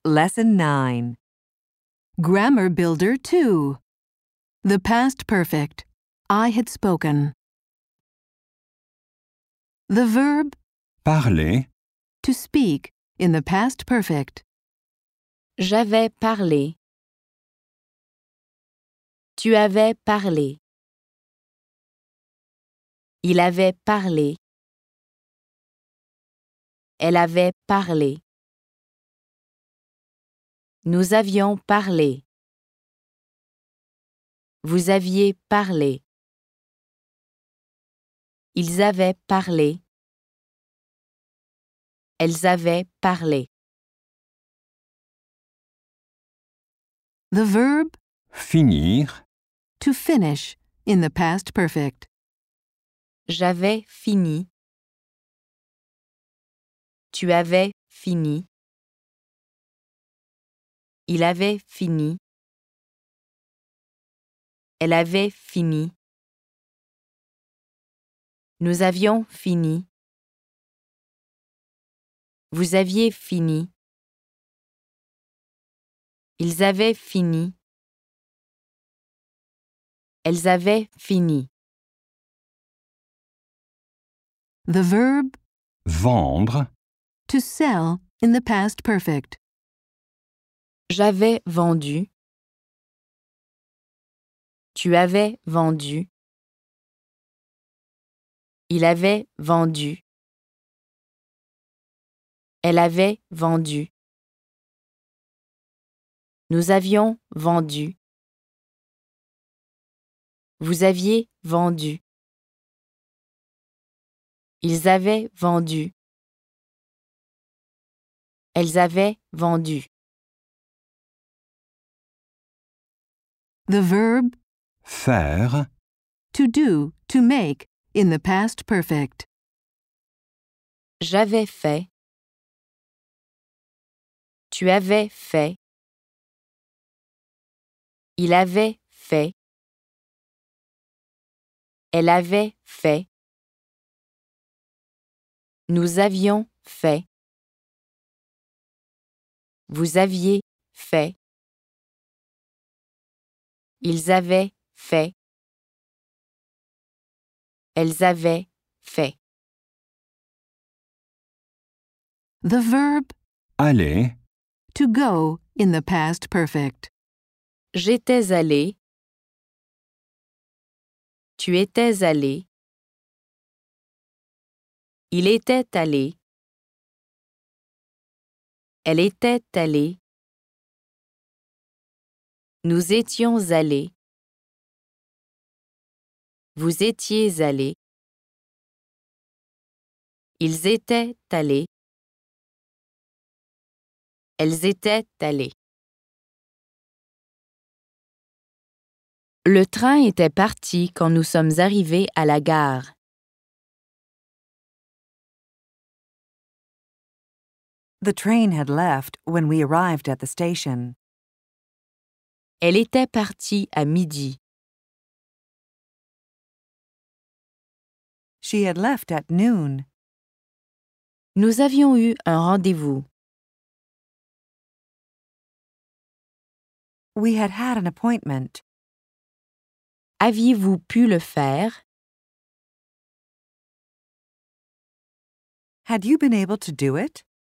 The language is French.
Lesson 9. Grammar Builder 2. The past perfect. I had spoken. The verb Parler, to speak in the past perfect. J'avais parlé. Tu avais parlé. Il avait parlé. Elle avait parlé. Nous avions parlé. Vous aviez parlé. Ils avaient parlé. Elles avaient parlé. The verb finir, to finish in the past perfect. J'avais fini. Tu avais fini. Il avait fini. Elle avait fini. Nous avions fini. Vous aviez fini. Ils avaient fini. Elles avaient fini. The verb vendre, to sell in the past perfect. J'avais vendu. Tu avais vendu. Il avait vendu. Elle avait vendu. Nous avions vendu. Vous aviez vendu. Ils avaient vendu. Elles avaient vendu. The verb faire, to do, to make in the past perfect. J'avais fait. Tu avais fait. Il avait fait. Elle avait fait. Nous avions fait. Vous aviez fait. Ils avaient fait. Elles avaient fait. The verb aller, to go in the past perfect. J'étais allé. Tu étais allé. Il était allé. Elle était allée. Nous étions allés. Vous étiez allés. Ils étaient allés. Elles étaient allées. Le train était parti quand nous sommes arrivés à la gare. The train had left when we arrived at the station. Elle était partie à midi. She had left at noon. Nous avions eu un rendez-vous. We had had an appointment. Aviez-vous pu le faire? Had you been able to do it?